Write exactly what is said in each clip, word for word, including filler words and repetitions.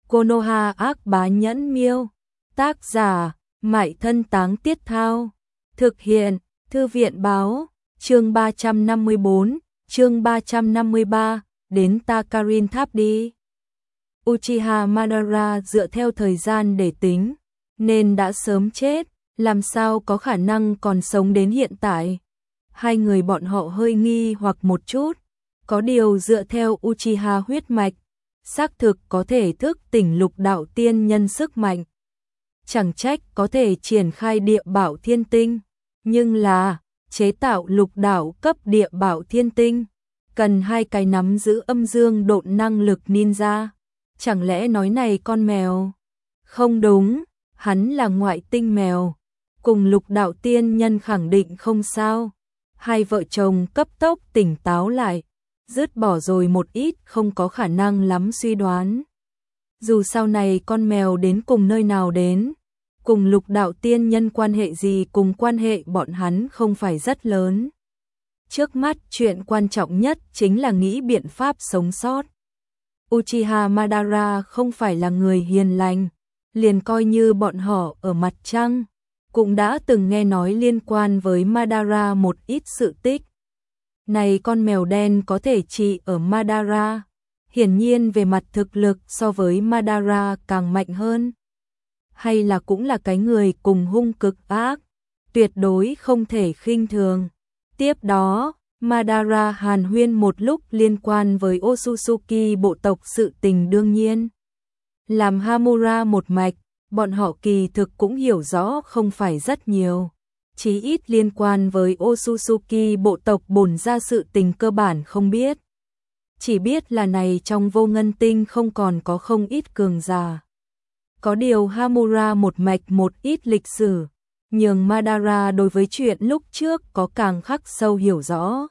Konoha ác bá nhẫn miêu. Tác giả, Mại Thân Táng Tiết Thao. Thực hiện, Thư viện báo, chương ba trăm năm mươi bốn, chương ba trăm năm mươi ba, đến Takarin Tháp đi. Uchiha Madara dựa theo thời gian để tính, nên đã sớm chết, làm sao có khả năng còn sống đến hiện tại. Hai người bọn họ hơi nghi hoặc một chút, có điều dựa theo Uchiha huyết mạch, xác thực có thể thức tỉnh lục đạo tiên nhân sức mạnh. Chẳng trách có thể triển khai địa bảo thiên tinh, nhưng là chế tạo lục đạo cấp địa bảo thiên tinh, cần hai cái nắm giữ âm dương độn năng lực ninja. Chẳng lẽ nói này con mèo? Không đúng, hắn là ngoại tinh mèo, cùng lục đạo tiên nhân khẳng định không sao. Hai vợ chồng cấp tốc tỉnh táo lại, dứt bỏ rồi một ít không có khả năng lắm suy đoán. Dù sau này con mèo đến cùng nơi nào đến, cùng lục đạo tiên nhân quan hệ gì, cùng quan hệ bọn hắn không phải rất lớn. Trước mắt chuyện quan trọng nhất chính là nghĩ biện pháp sống sót. Uchiha Madara không phải là người hiền lành, liền coi như bọn họ ở mặt trăng, cũng đã từng nghe nói liên quan với Madara một ít sự tích. Này con mèo đen có thể trị ở Madara, hiển nhiên về mặt thực lực so với Madara càng mạnh hơn. Hay là cũng là cái người cùng hung cực ác, tuyệt đối không thể khinh thường. Tiếp đó, Madara hàn huyên một lúc liên quan với Otsutsuki bộ tộc, sự tình đương nhiên. Làm Hamura một mạch, bọn họ kỳ thực cũng hiểu rõ không phải rất nhiều. Chí ít liên quan với Otsutsuki bộ tộc bổn ra sự tình cơ bản không biết. Chỉ biết là này trong vô ngân tinh không còn có không ít cường giả. Có điều Hamura một mạch một ít lịch sử, nhường Madara đối với chuyện lúc trước có càng khắc sâu hiểu rõ.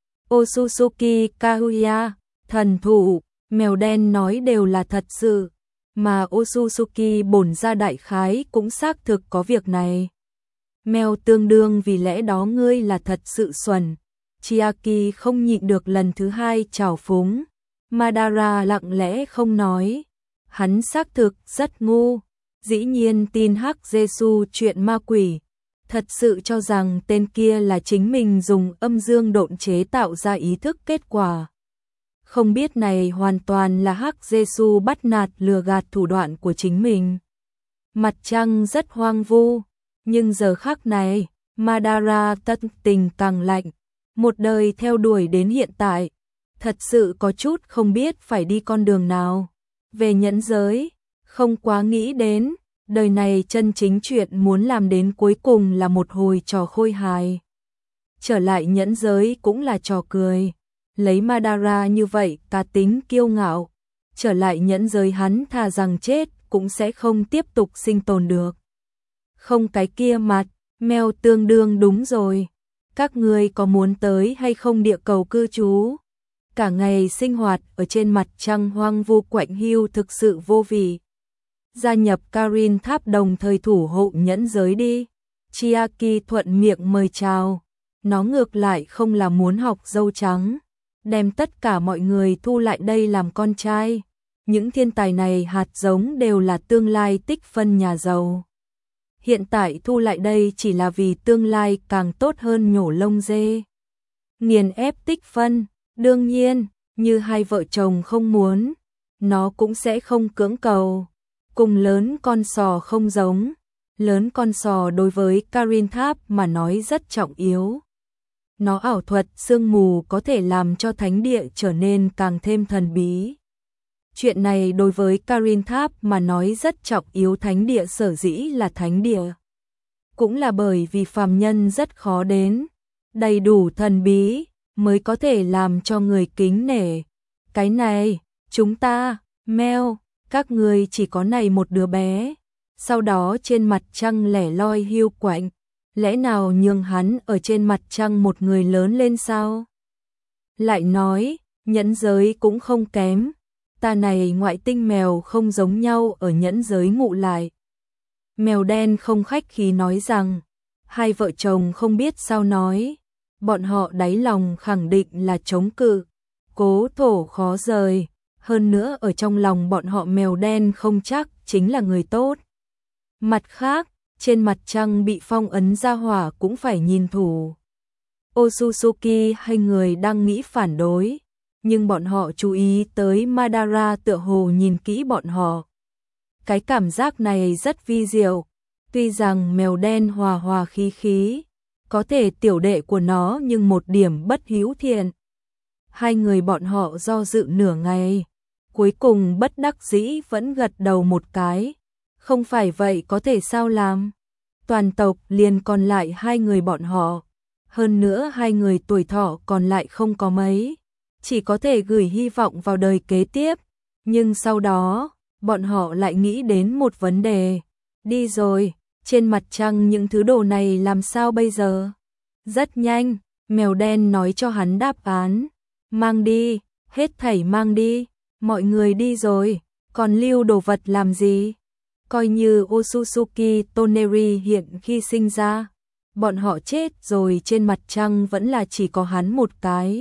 Otsutsuki Kaguya, thần thụ, mèo đen nói đều là thật sự, mà Otsutsuki bổn ra đại khái cũng xác thực có việc này. Mèo tương đương, vì lẽ đó ngươi là thật sự xuẩn. Chiaki không nhịn được lần thứ hai trào phúng. Madara lặng lẽ không nói. Hắn xác thực rất ngu, dĩ nhiên tin Hắc Giê-xu chuyện ma quỷ, thật sự cho rằng tên kia là chính mình dùng âm dương độn chế tạo ra ý thức kết quả. Không biết này hoàn toàn là Hắc Giê-xu bắt nạt lừa gạt thủ đoạn của chính mình. Mặt trăng rất hoang vu, nhưng giờ khắc này, Madara tâm tình càng lạnh, một đời theo đuổi đến hiện tại, thật sự có chút không biết phải đi con đường nào. Về nhẫn giới, không quá nghĩ đến, đời này chân chính chuyện muốn làm đến cuối cùng là một hồi trò khôi hài. Trở lại nhẫn giới cũng là trò cười, lấy Madara như vậy cá tính kiêu ngạo, trở lại nhẫn giới hắn thà rằng chết cũng sẽ không tiếp tục sinh tồn được. Không cái kia mặt, mèo tương đương đúng rồi. Các ngươi có muốn tới hay không địa cầu cư trú? Cả ngày sinh hoạt ở trên mặt trăng hoang vu quạnh hiu thực sự vô vị. Gia nhập Karin Tháp đồng thời thủ hộ nhẫn giới đi. Chiaki thuận miệng mời chào. Nó ngược lại không là muốn học dâu trắng, đem tất cả mọi người thu lại đây làm con trai. Những thiên tài này hạt giống đều là tương lai tích phân nhà giàu. Hiện tại thu lại đây chỉ là vì tương lai càng tốt hơn nhổ lông dê. Nghiền ép tích phân, đương nhiên, như hai vợ chồng không muốn, nó cũng sẽ không cưỡng cầu. Cùng lớn con sò không giống, lớn con sò đối với Karin Tháp mà nói rất trọng yếu. Nó ảo thuật sương mù có thể làm cho thánh địa trở nên càng thêm thần bí. Chuyện này đối với Karin Tháp mà nói rất trọng yếu. Thánh địa sở dĩ là thánh địa, cũng là bởi vì phàm nhân rất khó đến, đầy đủ thần bí mới có thể làm cho người kính nể. Cái này, chúng ta, mèo, các người chỉ có này một đứa bé, sau đó trên mặt trăng lẻ loi hiu quạnh, lẽ nào nhường hắn ở trên mặt trăng một người lớn lên sao? Lại nói, nhẫn giới cũng không kém, ta này ngoại tinh mèo không giống nhau ở nhẫn giới ngụ lại. Mèo đen không khách khí nói rằng, hai vợ chồng không biết sao nói, bọn họ đáy lòng khẳng định là chống cự, cố thổ khó rời. hơn nữa ở trong lòng bọn họ mèo đen không chắc chính là người tốt. Mặt khác, trên mặt trăng bị phong ấn ra hỏa cũng phải nhìn thủ. Otsutsuki hay người đang nghĩ phản đối, nhưng bọn họ chú ý tới Madara tựa hồ nhìn kỹ bọn họ. Cái cảm giác này rất vi diệu, tuy rằng mèo đen hòa hòa khí khí, có thể tiểu đệ của nó nhưng một điểm bất hữu thiện. Hai người bọn họ do dự nửa ngày, cuối cùng bất đắc dĩ vẫn gật đầu một cái. Không phải vậy có thể sao làm? Toàn tộc liền còn lại hai người bọn họ, hơn nữa hai người tuổi thọ còn lại không có mấy, chỉ có thể gửi hy vọng vào đời kế tiếp. Nhưng sau đó, bọn họ lại nghĩ đến một vấn đề. Đi rồi, trên mặt trăng những thứ đồ này làm sao bây giờ? Rất nhanh, mèo đen nói cho hắn đáp án. Mang đi, hết thảy mang đi, mọi người đi rồi, còn lưu đồ vật làm gì? Coi như Otsutsuki Toneri hiện khi sinh ra, bọn họ chết rồi, trên mặt trăng vẫn là chỉ có hắn một cái.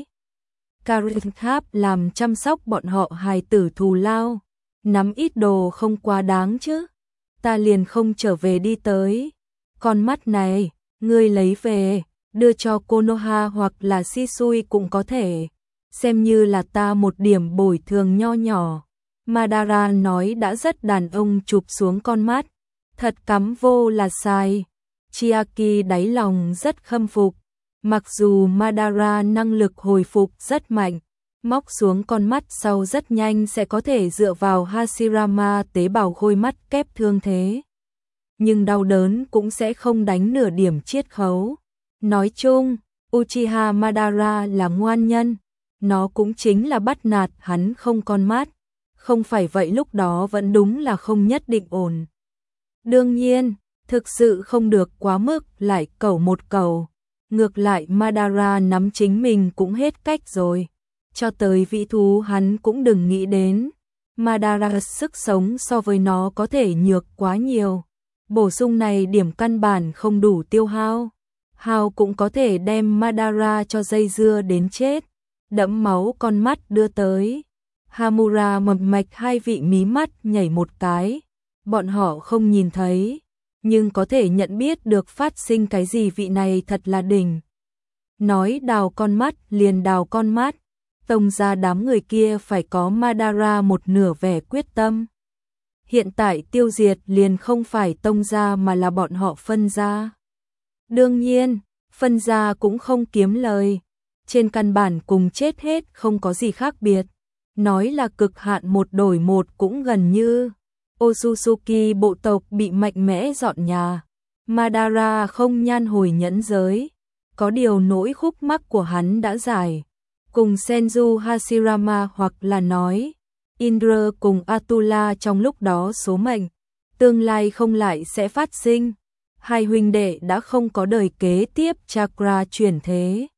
Carthap làm chăm sóc bọn họ hài tử thù lao, nắm ít đồ không quá đáng chứ. Ta liền không trở về đi tới. Con mắt này, ngươi lấy về, đưa cho Konoha hoặc là Shisui cũng có thể, xem như là ta một điểm bồi thường nho nhỏ. Madara nói đã rất đàn ông, chụp xuống con mắt, thật cắm vô là sai. Chiaki đáy lòng rất khâm phục, mặc dù Madara năng lực hồi phục rất mạnh, móc xuống con mắt sau rất nhanh sẽ có thể dựa vào Hashirama tế bào khôi mắt kép thương thế, nhưng đau đớn cũng sẽ không đánh nửa điểm chiết khấu. Nói chung, Uchiha Madara là ngoan nhân, nó cũng chính là bắt nạt hắn không con mắt, không phải vậy lúc đó vẫn đúng là không nhất định ổn. Đương nhiên, thực sự không được quá mức lại cẩu một cầu. Ngược lại Madara nắm chính mình cũng hết cách rồi. Cho tới vị thú hắn cũng đừng nghĩ đến. Madara sức sống so với nó có thể nhược quá nhiều. Bổ sung này điểm căn bản không đủ tiêu hao. Hao cũng có thể đem Madara cho dây dưa đến chết. Đẫm máu con mắt đưa tới. Hamura mập mạch hai vị mí mắt nhảy một cái. Bọn họ không nhìn thấy, nhưng có thể nhận biết được phát sinh cái gì, vị này thật là đỉnh. Nói đào con mắt liền đào con mắt. Tông ra đám người kia phải có Madara một nửa vẻ quyết tâm. Hiện tại tiêu diệt liền không phải tông ra mà là bọn họ phân ra. Đương nhiên, phân ra cũng không kiếm lời. Trên căn bản cùng chết hết không có gì khác biệt. Nói là cực hạn một đổi một cũng gần như. Otsutsuki bộ tộc bị mạnh mẽ dọn nhà. Madara không nhan hồi nhẫn giới. Có điều nỗi khúc mắc của hắn đã giải. Cùng Senju Hashirama hoặc là nói Indra cùng Atula trong lúc đó số mệnh, tương lai không lại sẽ phát sinh. Hai huynh đệ đã không có đời kế tiếp chakra chuyển thế.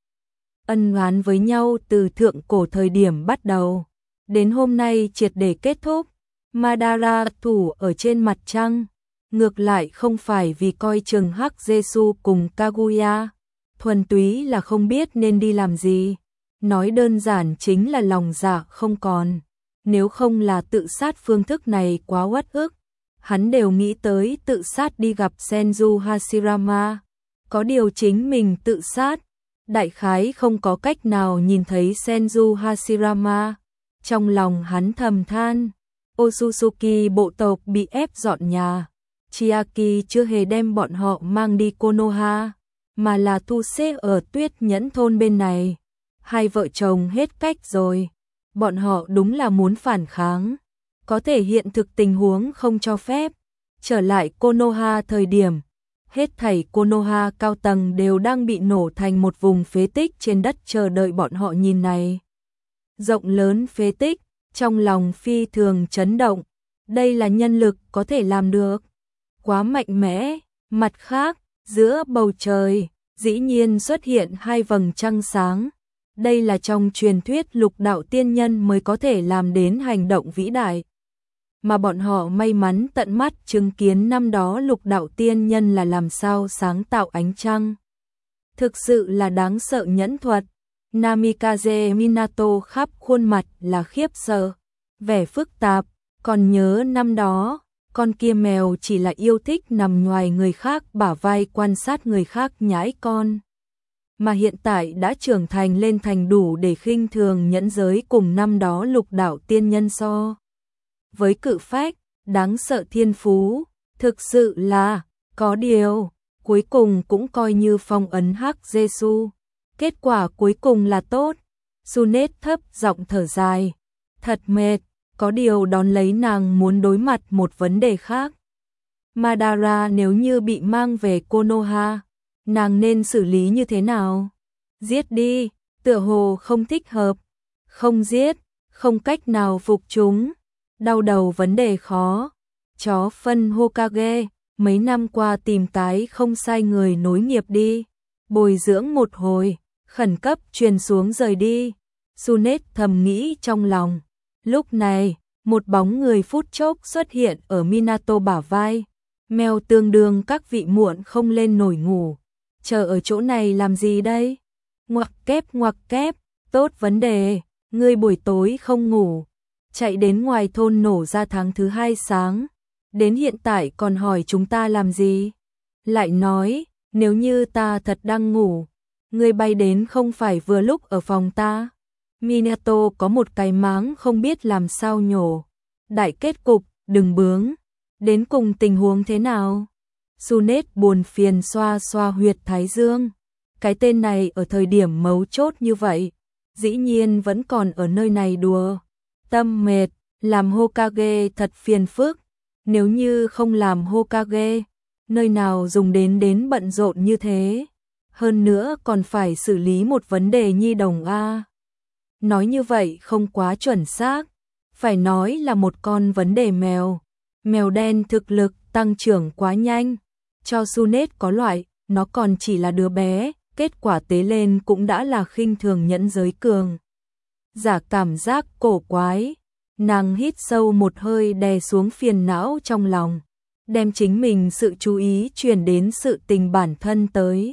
Ân oán với nhau từ thượng cổ thời điểm bắt đầu, đến hôm nay triệt để kết thúc. Madara thủ ở trên mặt trăng, ngược lại không phải vì coi chừng Hắc Jesu cùng Kaguya, thuần túy là không biết nên đi làm gì. Nói đơn giản chính là lòng dạ không còn. Nếu không là tự sát phương thức này quá uất ức, hắn đều nghĩ tới tự sát đi gặp Senju Hashirama. Có điều chính mình tự sát, đại khái không có cách nào nhìn thấy Senju Hashirama. Trong lòng hắn thầm than, Otsutsuki bộ tộc bị ép dọn nhà. Chiaki chưa hề đem bọn họ mang đi Konoha, mà là thu xếp ở Tuyết Nhẫn thôn bên này. Hai vợ chồng hết cách rồi. Bọn họ đúng là muốn phản kháng. Có thể hiện thực tình huống không cho phép. Trở lại Konoha thời điểm, hết thảy Konoha cao tầng đều đang bị nổ thành một vùng phế tích trên đất chờ đợi bọn họ nhìn này. Rộng lớn phế tích, trong lòng phi thường chấn động. Đây là nhân lực có thể làm được. Quá mạnh mẽ. Mặt khác, giữa bầu trời, dĩ nhiên xuất hiện hai vầng trăng sáng. Đây là trong truyền thuyết lục đạo tiên nhân mới có thể làm đến hành động vĩ đại. Mà bọn họ may mắn tận mắt chứng kiến năm đó lục đạo tiên nhân là làm sao sáng tạo ánh trăng. Thực sự là đáng sợ nhẫn thuật. Namikaze Minato khắp khuôn mặt là khiếp sợ. vẻ phức tạp, còn nhớ năm đó, con kia mèo chỉ là yêu thích nằm ngoài người khác bả vai quan sát người khác nhãi con. Mà hiện tại đã trưởng thành lên thành đủ để khinh thường nhẫn giới cùng năm đó lục đạo tiên nhân so. Với cự phách, đáng sợ thiên phú, thực sự là, có điều, cuối cùng cũng coi như phong ấn hắc Giê-xu. Kết quả cuối cùng là tốt. Sunết thấp giọng thở dài. Thật mệt, có điều đón lấy nàng muốn đối mặt một vấn đề khác. Madara nếu như bị mang về Konoha, nàng nên xử lý như thế nào? Giết đi, tựa hồ không thích hợp. Không giết, không cách nào phục chúng. Đau đầu vấn đề khó. Chó phân Hokage, mấy năm qua tìm tái không sai người nối nghiệp đi. Bồi dưỡng một hồi, khẩn cấp truyền xuống rời đi. Sunết thầm nghĩ trong lòng. Lúc này, một bóng người phút chốc xuất hiện ở Minato bả vai. Mèo tương đương các vị muộn không lên nổi ngủ. Chờ ở chỗ này làm gì đây? Ngoặc kép ngoặc kép, tốt vấn đề, ngươi buổi tối không ngủ. Chạy đến ngoài thôn nổ ra tháng thứ hai sáng. Đến hiện tại còn hỏi chúng ta làm gì? Lại nói, nếu như ta thật đang ngủ, ngươi bay đến không phải vừa lúc ở phòng ta. Minato có một cái máng không biết làm sao nhổ. Đại kết cục, đừng bướng. Đến cùng tình huống thế nào? Sunết buồn phiền xoa xoa huyệt thái dương. Cái tên này ở thời điểm mấu chốt như vậy, dĩ nhiên vẫn còn ở nơi này đùa. Tâm mệt, làm Hokage thật phiền phức. Nếu như không làm Hokage, nơi nào dùng đến đến bận rộn như thế. Hơn nữa còn phải xử lý một vấn đề nhi đồng a. Nói như vậy không quá chuẩn xác, phải nói là một con vấn đề mèo. Mèo đen thực lực tăng trưởng quá nhanh, cho Sunết có loại, nó còn chỉ là đứa bé, kết quả tế lên cũng đã là khinh thường nhẫn giới cường. Giả cảm giác cổ quái, nàng hít sâu một hơi đè xuống phiền não trong lòng, đem chính mình sự chú ý chuyển đến sự tình bản thân tới.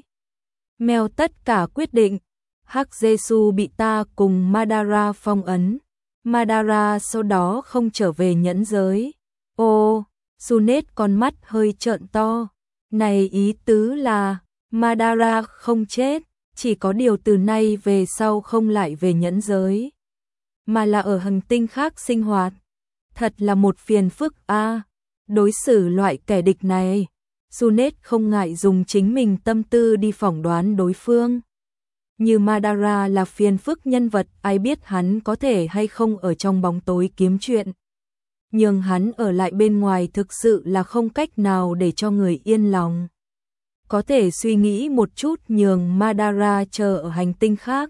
Mèo tất cả quyết định, hắc Giê-xu bị ta cùng Madara phong ấn, Madara sau đó không trở về nhẫn giới. Ô, Sunết con mắt hơi trợn to, này ý tứ là Madara không chết, chỉ có điều từ nay về sau không lại về nhẫn giới, mà là ở hành tinh khác sinh hoạt. Thật là một phiền phức a. Đối xử loại kẻ địch này, Sunết không ngại dùng chính mình tâm tư đi phỏng đoán đối phương. Như Madara là phiền phức nhân vật, ai biết hắn có thể hay không ở trong bóng tối kiếm chuyện. Nhưng hắn ở lại bên ngoài thực sự là không cách nào để cho người yên lòng. Có thể suy nghĩ một chút nhường Madara chờ ở hành tinh khác.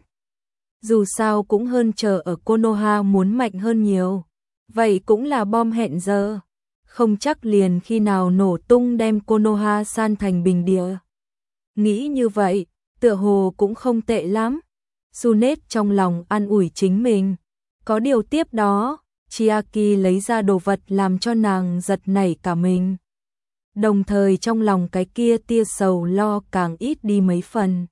Dù sao cũng hơn chờ ở Konoha muốn mạnh hơn nhiều. Vậy cũng là bom hẹn giờ. Không chắc liền khi nào nổ tung đem Konoha san thành bình địa. Nghĩ như vậy, tựa hồ cũng không tệ lắm. Sunết trong lòng an ủi chính mình. Có điều tiếp đó, Chiaki lấy ra đồ vật làm cho nàng giật nảy cả mình. Đồng thời trong lòng cái kia tia sầu lo càng ít đi mấy phần.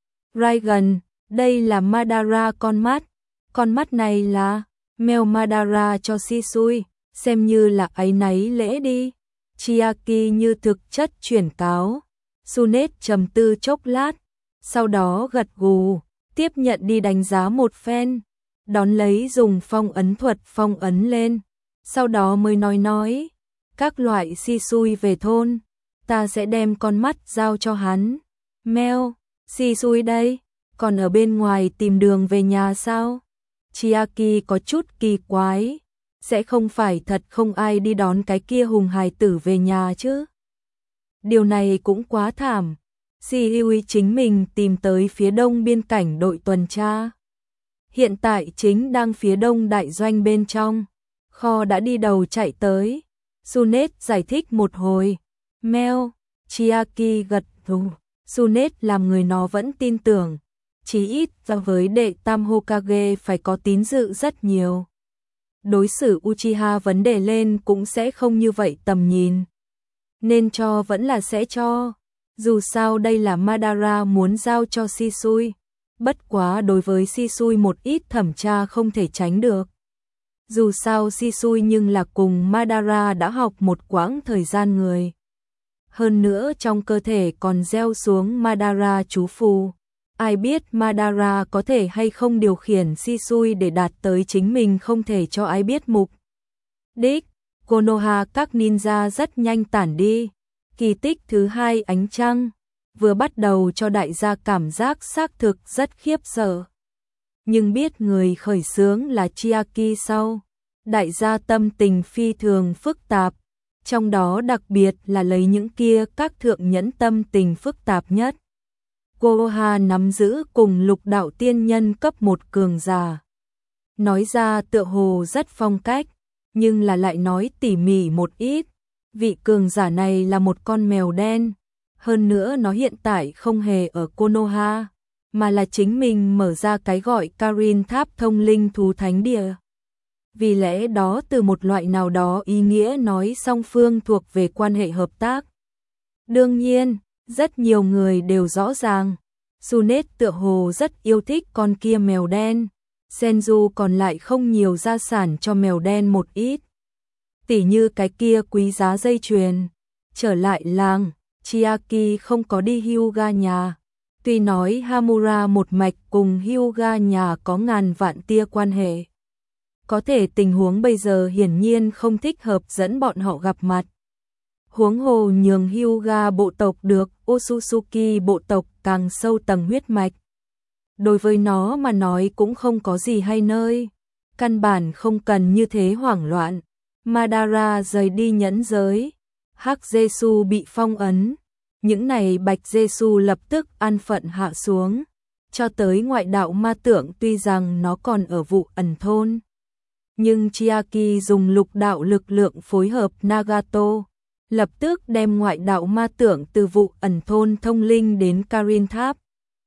Raigan, đây là Madara con mắt. Con mắt này là mèo Madara cho Shisui, xem như là áy náy lễ đi. Chiaki như thực chất chuyển cáo. Sunết trầm tư chốc lát, sau đó gật gù, tiếp nhận đi đánh giá một phen. Đón lấy dùng phong ấn thuật phong ấn lên, sau đó mới nói nói, các loại Shisui về thôn, ta sẽ đem con mắt giao cho hắn. Mèo, Shisui đây, còn ở bên ngoài tìm đường về nhà sao? Chiaki có chút kỳ quái, sẽ không phải thật không ai đi đón cái kia hùng hài tử về nhà chứ? Điều này cũng quá thảm. Shisui chính mình tìm tới phía đông biên cảnh đội tuần tra. Hiện tại chính đang phía đông đại doanh bên trong, kho đã đi đầu chạy tới. Sunết giải thích một hồi. Mèo, Chiaki gật gù. Sunết làm người nó vẫn tin tưởng, chí ít ra với đệ tam Hokage phải có tín dự rất nhiều. Đối xử Uchiha vấn đề lên cũng sẽ không như vậy tầm nhìn. Nên cho vẫn là sẽ cho. Dù sao đây là Madara muốn giao cho Shisui. Bất quá đối với Shisui một ít thẩm tra không thể tránh được. Dù sao Shisui nhưng là cùng Madara đã học một quãng thời gian người. Hơn nữa trong cơ thể còn gieo xuống Madara chú phù. Ai biết Madara có thể hay không điều khiển Shisui để đạt tới chính mình không thể cho ai biết mục đích. Konoha các ninja rất nhanh tản đi. Kỳ tích thứ hai ánh trăng vừa bắt đầu cho đại gia cảm giác xác thực rất khiếp sợ. Nhưng biết người khởi xướng là Chiaki sau, đại gia tâm tình phi thường phức tạp, trong đó đặc biệt là lấy những kia các thượng nhẫn tâm tình phức tạp nhất. Konoha nắm giữ cùng lục đạo tiên nhân cấp một cường giả. Nói ra tựa hồ rất phong cách, nhưng là lại nói tỉ mỉ một ít. Vị cường giả này là một con mèo đen, hơn nữa nó hiện tại không hề ở Konoha, mà là chính mình mở ra cái gọi Karin Tháp thông linh thú thánh địa. Vì lẽ đó từ một loại nào đó ý nghĩa nói song phương thuộc về quan hệ hợp tác. Đương nhiên, rất nhiều người đều rõ ràng, Sunet tựa hồ rất yêu thích con kia mèo đen, Senju còn lại không nhiều gia sản cho mèo đen một ít. Tỉ như cái kia quý giá dây chuyền. Trở lại làng, Chiaki không có đi Hyuga nhà. Tuy nói Hamura một mạch cùng Hyuga nhà có ngàn vạn tia quan hệ. Có thể tình huống bây giờ hiển nhiên không thích hợp dẫn bọn họ gặp mặt. Huống hồ nhường Hyuga bộ tộc được Otsutsuki bộ tộc càng sâu tầng huyết mạch. Đối với nó mà nói cũng không có gì hay nơi. Căn bản không cần như thế hoảng loạn. Madara rời đi nhẫn giới. Hắc Jesu bị phong ấn. Những này Bạch Jesu lập tức an phận hạ xuống. Cho tới ngoại đạo ma tượng tuy rằng nó còn ở vụ ẩn thôn. Nhưng Chiaki dùng lục đạo lực lượng phối hợp Nagato. Lập tức đem ngoại đạo ma tượng từ vụ ẩn thôn thông linh đến Karin Tháp.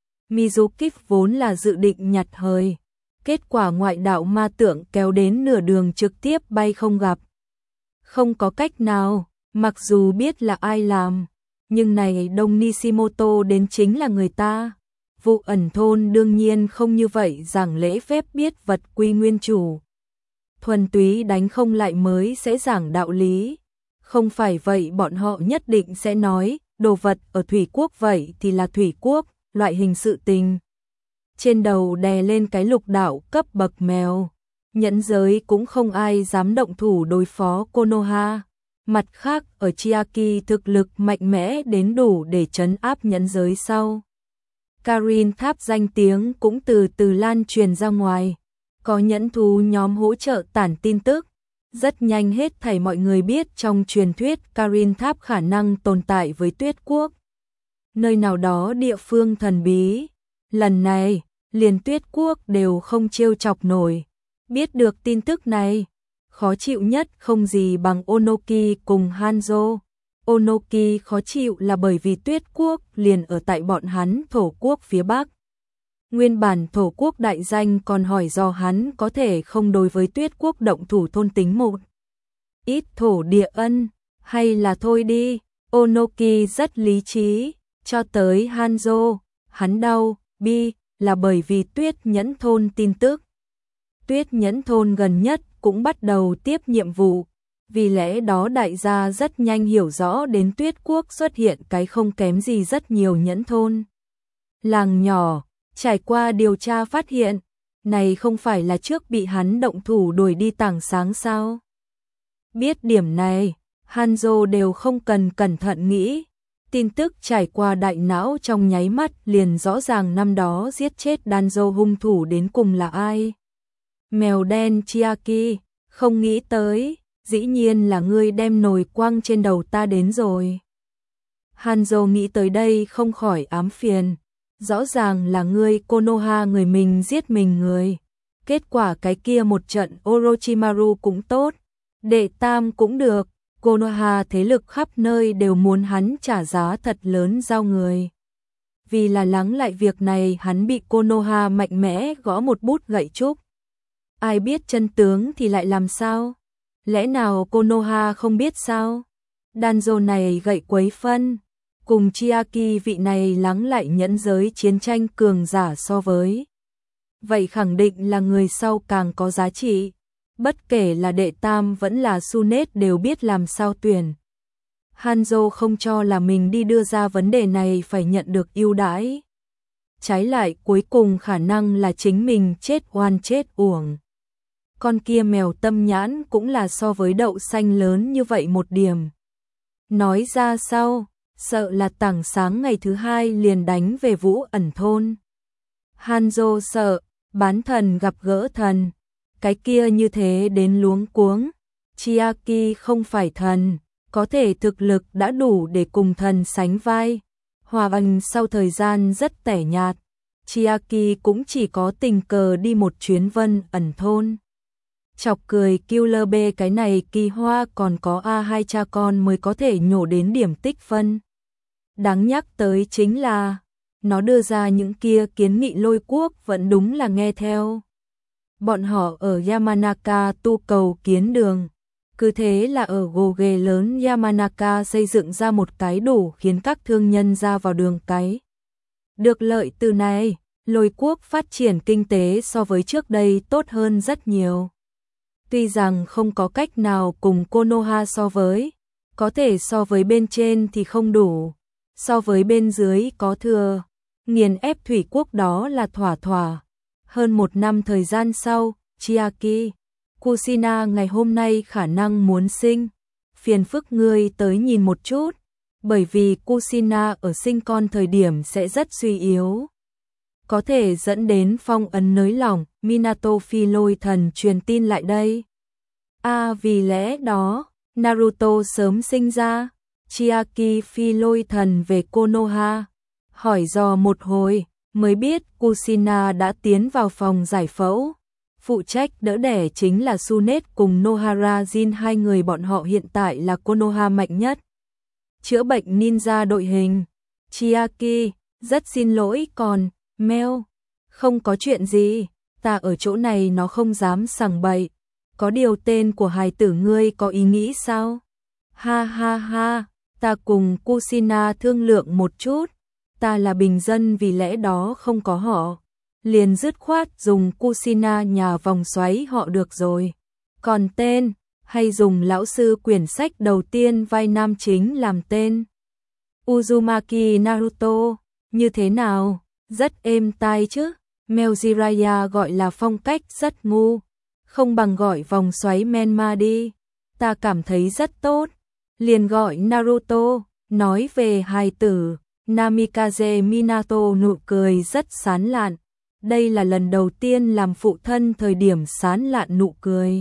Mizukif vốn là dự định nhặt hời. Kết quả ngoại đạo ma tượng kéo đến nửa đường trực tiếp bay không gặp. Không có cách nào, mặc dù biết là ai làm, nhưng này Đông Nishimoto đến chính là người ta. Vụ ẩn thôn đương nhiên không như vậy giảng lễ phép biết vật quy nguyên chủ. Thuần túy đánh không lại mới sẽ giảng đạo lý. Không phải vậy bọn họ nhất định sẽ nói, đồ vật ở thủy quốc vậy thì là thủy quốc, loại hình sự tình. Trên đầu đè lên cái lục đạo cấp bậc mèo. Nhẫn giới cũng không ai dám động thủ đối phó Konoha. Mặt khác ở Chiaki thực lực mạnh mẽ đến đủ để trấn áp nhẫn giới sau. Karin Tháp danh tiếng cũng từ từ lan truyền ra ngoài. Có nhẫn thú nhóm hỗ trợ tản tin tức. Rất nhanh hết thảy mọi người biết trong truyền thuyết Karin Tháp khả năng tồn tại với Tuyết Quốc. Nơi nào đó địa phương thần bí. Lần này, liền Tuyết Quốc đều không trêu chọc nổi. Biết được tin tức này, khó chịu nhất không gì bằng Onoki cùng Hanzo. Onoki khó chịu là bởi vì Tuyết Quốc liền ở tại bọn hắn thổ quốc phía Bắc. Nguyên bản thổ quốc đại danh còn hỏi do hắn có thể không đối với Tuyết Quốc động thủ thôn tính một ít thổ địa ân, hay là thôi đi. Onoki rất lý trí, cho tới Hanzo, hắn đau, bi, là bởi vì Tuyết Nhẫn thôn tin tức. Tuyết Nhẫn thôn gần nhất cũng bắt đầu tiếp nhiệm vụ, vì lẽ đó đại gia rất nhanh hiểu rõ đến Tuyết Quốc xuất hiện cái không kém gì rất nhiều nhẫn thôn. Làng nhỏ, trải qua điều tra phát hiện, này không phải là trước bị hắn động thủ đuổi đi tảng sáng sao? Biết điểm này, Hanzo đều không cần cẩn thận nghĩ, tin tức trải qua đại não trong nháy mắt liền rõ ràng năm đó giết chết Danzo hung thủ đến cùng là ai. Mèo đen Chiaki, không nghĩ tới, dĩ nhiên là ngươi đem nồi quăng trên đầu ta đến rồi. Hanzo nghĩ tới đây không khỏi ám phiền, rõ ràng là ngươi Konoha người mình giết mình người. Kết quả cái kia một trận Orochimaru cũng tốt, đệ tam cũng được, Konoha thế lực khắp nơi đều muốn hắn trả giá thật lớn giao người. Vì là lắng lại việc này hắn bị Konoha mạnh mẽ gõ một bút gậy trúc. Ai biết chân tướng thì lại làm sao? Lẽ nào Konoha không biết sao? Danzo này gậy quấy phân, cùng Chiaki vị này lắng lại nhẫn giới chiến tranh cường giả so với. Vậy khẳng định là người sau càng có giá trị. Bất kể là đệ tam vẫn là Sunet đều biết làm sao tuyển. Hanzo không cho là mình đi đưa ra vấn đề này phải nhận được ưu đãi. Trái lại cuối cùng khả năng là chính mình chết oan chết uổng. Con kia mèo tâm nhãn cũng là so với đậu xanh lớn như vậy một điểm. Nói ra sau, sợ là tảng sáng ngày thứ hai liền đánh về Vũ Ẩn thôn. Hanzo sợ, bán thần gặp gỡ thần. Cái kia như thế đến luống cuống. Chiaki không phải thần, có thể thực lực đã đủ để cùng thần sánh vai. Hòa Anh sau thời gian rất tẻ nhạt, Chiaki cũng chỉ có tình cờ đi một chuyến Vân Ẩn thôn. Chọc cười Killer B cái này Kỳ Hoa còn có A hai cha con mới có thể nhổ đến điểm tích phân. Đáng nhắc tới chính là, nó đưa ra những kia kiến nghị Lôi Quốc vẫn đúng là nghe theo. Bọn họ ở Yamanaka tu cầu kiến đường. Cứ thế là ở gồ ghề lớn Yamanaka xây dựng ra một cái đủ khiến các thương nhân ra vào đường cái. Được lợi từ này, Lôi Quốc phát triển kinh tế so với trước đây tốt hơn rất nhiều. Tuy rằng không có cách nào cùng Konoha so với, có thể so với bên trên thì không đủ, so với bên dưới có thừa, nghiền ép thủy quốc đó là thỏa thỏa. Hơn một năm thời gian sau, Chiaki, Kushina ngày hôm nay khả năng muốn sinh, phiền phức ngươi tới nhìn một chút, bởi vì Kushina ở sinh con thời điểm sẽ rất suy yếu. Có thể dẫn đến phong ấn nới lỏng, Minato phi lôi thần truyền tin lại đây. À vì lẽ đó, Naruto sớm sinh ra, Chiaki phi lôi thần về Konoha, hỏi dò một hồi, mới biết Kushina đã tiến vào phòng giải phẫu. Phụ trách đỡ đẻ chính là Sunet cùng Nohara Jin, hai người bọn họ hiện tại là Konoha mạnh nhất. Chữa bệnh ninja đội hình. Chiaki, rất xin lỗi còn, Mel, không có chuyện gì, ta ở chỗ này nó không dám sằng bậy. Có điều tên của hài tử ngươi có ý nghĩ sao? Ha ha ha, ta cùng Kushina thương lượng một chút, ta là bình dân vì lẽ đó không có họ. Liền dứt khoát dùng Kushina nhà vòng xoáy họ được rồi. Còn tên, hay dùng lão sư quyển sách đầu tiên vai nam chính làm tên. Uzumaki Naruto, như thế nào? Rất êm tai chứ. Mel Jiraiya gọi là phong cách rất ngu, không bằng gọi vòng xoáy Menma đi. Ta cảm thấy rất tốt. Liền gọi Naruto, nói về hài tử, Namikaze Minato nụ cười rất sán lạn. Đây là lần đầu tiên làm phụ thân thời điểm sán lạn nụ cười.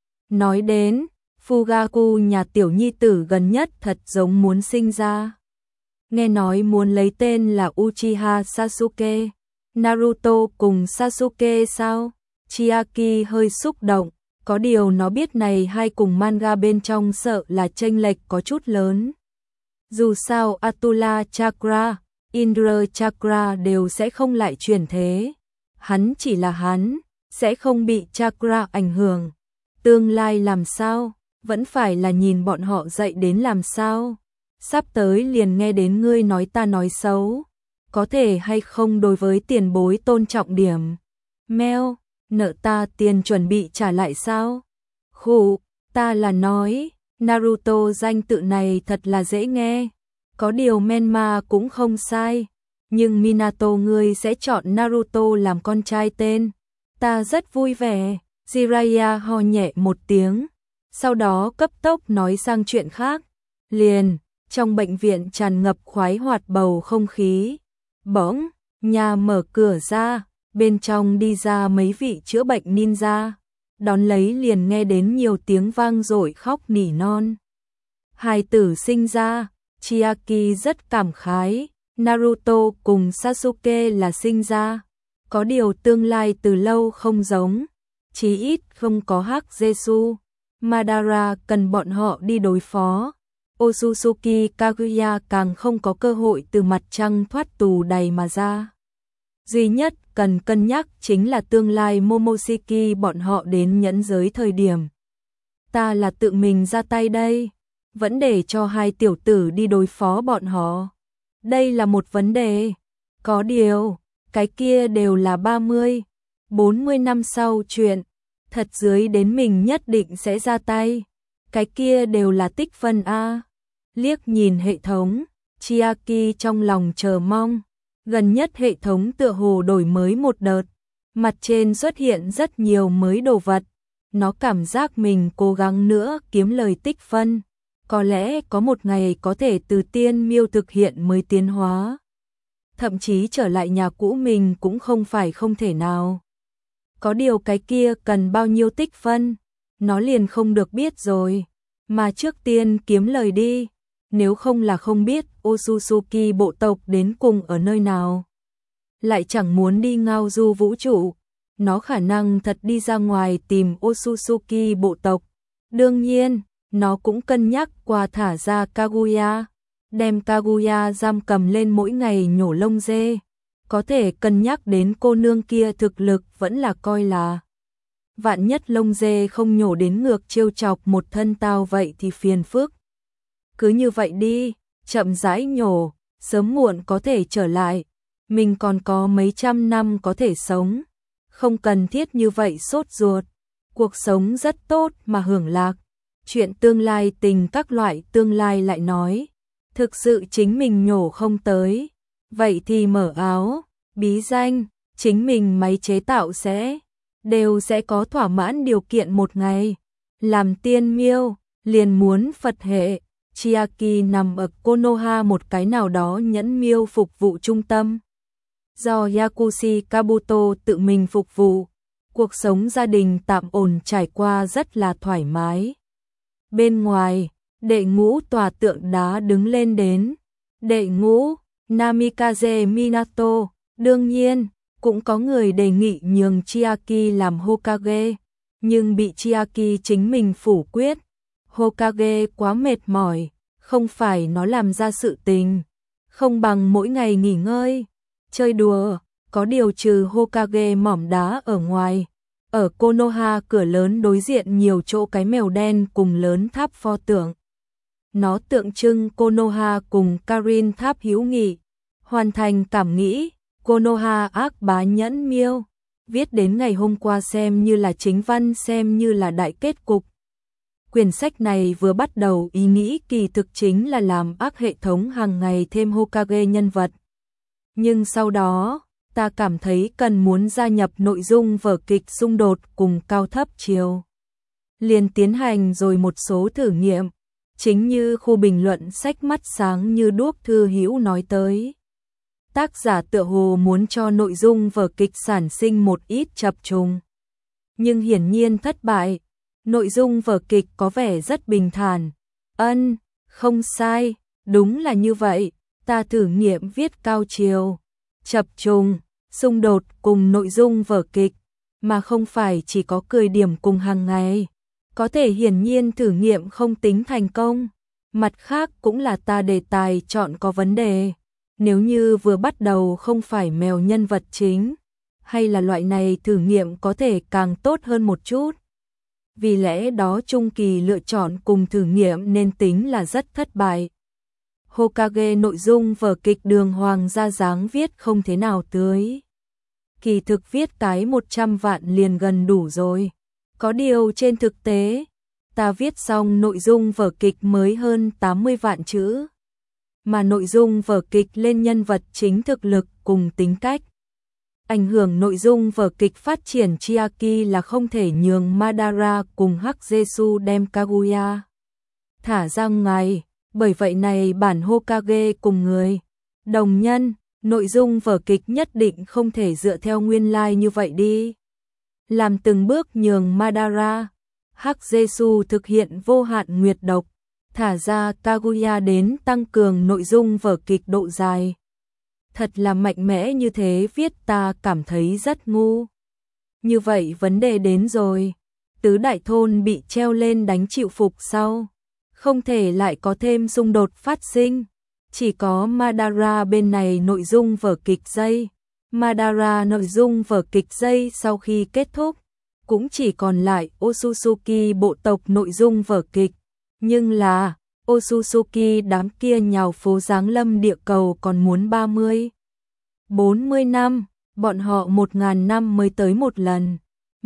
Nói đến, Fugaku nhà tiểu nhi tử gần nhất thật giống muốn sinh ra. Nghe nói muốn lấy tên là Uchiha Sasuke. Naruto cùng Sasuke sao? Chiaki hơi xúc động, có điều nó biết này hai cùng manga bên trong sợ là chênh lệch có chút lớn. Dù sao Atula Chakra, Indra Chakra đều sẽ không lại chuyển thế. Hắn chỉ là hắn, sẽ không bị Chakra ảnh hưởng. Tương lai làm sao, vẫn phải là nhìn bọn họ dạy đến làm sao. Sắp tới liền nghe đến ngươi nói ta nói xấu. Có thể hay không đối với tiền bối tôn trọng điểm. Mel, nợ ta tiền chuẩn bị trả lại sao? Khụ, ta là nói, Naruto danh tự này thật là dễ nghe. Có điều Menma cũng không sai. Nhưng Minato ngươi sẽ chọn Naruto làm con trai tên. Ta rất vui vẻ. Jiraiya ho nhẹ một tiếng. Sau đó cấp tốc nói sang chuyện khác. Liền, trong bệnh viện tràn ngập khoái hoạt bầu không khí. Bỗng, nhà mở cửa ra, bên trong đi ra mấy vị chữa bệnh ninja. Đón lấy liền nghe đến nhiều tiếng vang dội khóc nỉ non. Hài tử sinh ra, Chiaki rất cảm khái. Naruto cùng Sasuke là sinh ra. Có điều tương lai từ lâu không giống. Chí ít không có Hắc Jesu. Madara cần bọn họ đi đối phó. Otsutsuki Kaguya càng không có cơ hội từ mặt trăng thoát tù đầy mà ra. Duy nhất cần cân nhắc chính là tương lai Momoshiki bọn họ đến nhẫn giới thời điểm. Ta là tự mình ra tay đây, vẫn để cho hai tiểu tử đi đối phó bọn họ. Đây là một vấn đề. Có điều, cái kia đều là ba mươi, bốn mươi năm sau chuyện. Thật dưới đến mình nhất định sẽ ra tay. Cái kia đều là tích phân a. Liếc nhìn hệ thống, Chiaki trong lòng chờ mong. Gần nhất hệ thống tựa hồ đổi mới một đợt, mặt trên xuất hiện rất nhiều mới đồ vật. Nó cảm giác mình cố gắng nữa kiếm lời tích phân, có lẽ có một ngày có thể từ tiên miêu thực hiện mới tiến hóa. Thậm chí trở lại nhà cũ mình cũng không phải không thể nào. Có điều cái kia cần bao nhiêu tích phân, nó liền không được biết rồi. Mà trước tiên kiếm lời đi, nếu không là không biết Otsutsuki bộ tộc đến cùng ở nơi nào. Lại chẳng muốn đi ngao du vũ trụ, nó khả năng thật đi ra ngoài tìm Otsutsuki bộ tộc. Đương nhiên, nó cũng cân nhắc qua thả ra Kaguya, đem Kaguya giam cầm lên mỗi ngày nhổ lông dê. Có thể cân nhắc đến cô nương kia thực lực vẫn là coi là. Vạn nhất lông dê không nhổ đến ngược trêu chọc một thân tao vậy thì phiền phức. Cứ như vậy đi, chậm rãi nhổ, sớm muộn có thể trở lại. Mình còn có mấy trăm năm có thể sống. Không cần thiết như vậy sốt ruột. Cuộc sống rất tốt mà hưởng lạc. Chuyện tương lai tình các loại tương lai lại nói. Thực sự chính mình nhổ không tới. Vậy thì mở áo, bí danh, chính mình máy chế tạo sẽ, đều sẽ có thỏa mãn điều kiện một ngày. Làm tiên miêu, liền muốn Phật hệ. Chiaki nằm ở Konoha một cái nào đó nhẫn miêu phục vụ trung tâm. Do Yakushi Kabuto tự mình phục vụ, cuộc sống gia đình tạm ổn trải qua rất là thoải mái. Bên ngoài, đệ ngũ tòa tượng đá đứng lên đến. Đệ ngũ, Namikaze Minato, đương nhiên, cũng có người đề nghị nhường Chiaki làm Hokage, nhưng bị Chiaki chính mình phủ quyết. Hokage quá mệt mỏi, không phải nó làm ra sự tình, không bằng mỗi ngày nghỉ ngơi, chơi đùa, có điều trừ Hokage mỏm đá ở ngoài. Ở Konoha cửa lớn đối diện nhiều chỗ cái mèo đen cùng lớn tháp pho tượng. Nó tượng trưng Konoha cùng Karin tháp hữu nghị. Hoàn thành cảm nghĩ, Konoha ác bá nhẫn miêu. Viết đến ngày hôm qua xem như là chính văn, xem như là đại kết cục. Quyển sách này vừa bắt đầu ý nghĩ kỳ thực chính là làm ác hệ thống hàng ngày thêm Hokage nhân vật. Nhưng sau đó, ta cảm thấy cần muốn gia nhập nội dung vở kịch xung đột cùng cao thấp chiều. Liền tiến hành rồi một số thử nghiệm, chính như khu bình luận sách mắt sáng như đuốc thư hữu nói tới. Tác giả tựa hồ muốn cho nội dung vở kịch sản sinh một ít chập trùng. Nhưng hiển nhiên thất bại, nội dung vở kịch có vẻ rất bình thản. Ân, không sai, đúng là như vậy, ta thử nghiệm viết cao chiều, chập trùng, xung đột cùng nội dung vở kịch, mà không phải chỉ có cười điểm cùng hàng ngày. Có thể hiển nhiên thử nghiệm không tính thành công, mặt khác cũng là ta đề tài chọn có vấn đề. Nếu như vừa bắt đầu không phải mèo nhân vật chính, hay là loại này thử nghiệm có thể càng tốt hơn một chút. Vì lẽ đó trung kỳ lựa chọn cùng thử nghiệm nên tính là rất thất bại. Hokage nội dung vở kịch đường hoàng ra dáng viết không thế nào tưới. Kỳ thực viết cái một trăm vạn liền gần đủ rồi. Có điều trên thực tế, ta viết xong nội dung vở kịch mới hơn tám mươi vạn chữ. Mà nội dung vở kịch lên nhân vật chính thực lực cùng tính cách. Ảnh hưởng nội dung vở kịch phát triển Chiaki là không thể nhường Madara cùng Hắc Jesu đem Kaguya thả ra ngoài, bởi vậy này bản Hokage cùng người đồng nhân, nội dung vở kịch nhất định không thể dựa theo nguyên lai like như vậy đi. Làm từng bước nhường Madara, Hắc Jesu thực hiện vô hạn nguyệt độc, thả ra Kaguya đến tăng cường nội dung vở kịch độ dài. Thật là mạnh mẽ như thế viết ta cảm thấy rất ngu. Như vậy vấn đề đến rồi, tứ đại thôn bị treo lên đánh chịu phục sau, không thể lại có thêm xung đột phát sinh, chỉ có Madara bên này nội dung vở kịch dây. Madara nội dung vở kịch dây sau khi kết thúc, cũng chỉ còn lại Otsutsuki bộ tộc nội dung vở kịch, nhưng là Otsutsuki đám kia nhào phố giáng lâm địa cầu còn muốn ba mươi, bốn mươi năm, bọn họ một ngàn năm mới tới một lần,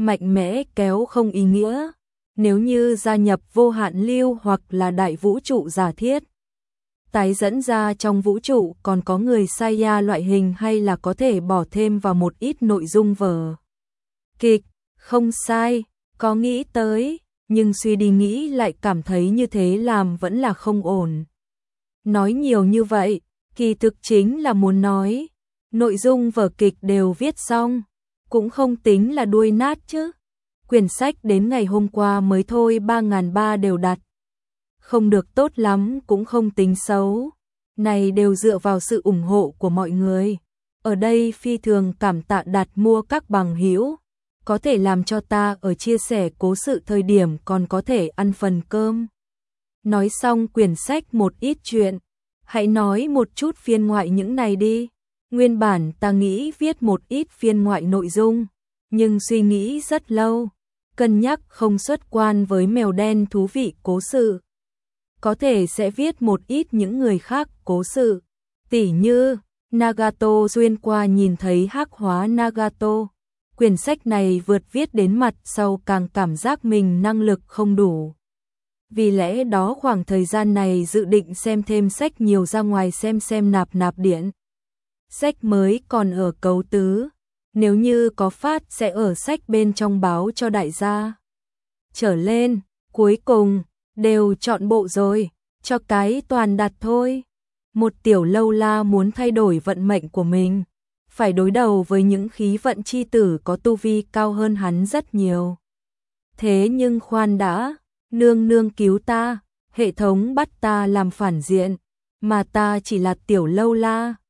mạnh mẽ kéo không ý nghĩa. Nếu như gia nhập vô hạn lưu hoặc là đại vũ trụ giả thiết, tái dẫn ra trong vũ trụ còn có người Saya loại hình, hay là có thể bỏ thêm vào một ít nội dung vở kịch, không sai, có nghĩ tới, nhưng suy đi nghĩ lại cảm thấy như thế làm vẫn là không ổn. Nói nhiều như vậy, kỳ thực chính là muốn nói, nội dung vở kịch đều viết xong, cũng không tính là đuôi nát chứ. Quyển sách đến ngày hôm qua mới thôi ba nghìn ba trăm đều đặt. Không được tốt lắm cũng không tính xấu. Này đều dựa vào sự ủng hộ của mọi người. Ở đây phi thường cảm tạ đặt mua các bằng hữu, có thể làm cho ta ở chia sẻ cố sự thời điểm còn có thể ăn phần cơm. Nói xong quyển sách một ít chuyện, hãy nói một chút phiên ngoại những này đi. Nguyên bản ta nghĩ viết một ít phiên ngoại nội dung, nhưng suy nghĩ rất lâu, cân nhắc không xuất quan với mèo đen thú vị cố sự. Có thể sẽ viết một ít những người khác cố sự, tỉ như Nagato xuyên qua nhìn thấy hắc hóa Nagato. Quyển sách này vượt viết đến mặt sau càng cảm giác mình năng lực không đủ. Vì lẽ đó khoảng thời gian này dự định xem thêm sách nhiều ra ngoài xem xem nạp nạp điện. Sách mới còn ở cấu tứ, nếu như có phát sẽ ở sách bên trong báo cho đại gia. Trở lên, cuối cùng, đều chọn bộ rồi, cho cái toàn đặt thôi. Một tiểu lâu la muốn thay đổi vận mệnh của mình, phải đối đầu với những khí vận chi tử có tu vi cao hơn hắn rất nhiều. Thế nhưng khoan đã, nương nương cứu ta, hệ thống bắt ta làm phản diện, mà ta chỉ là tiểu lâu la.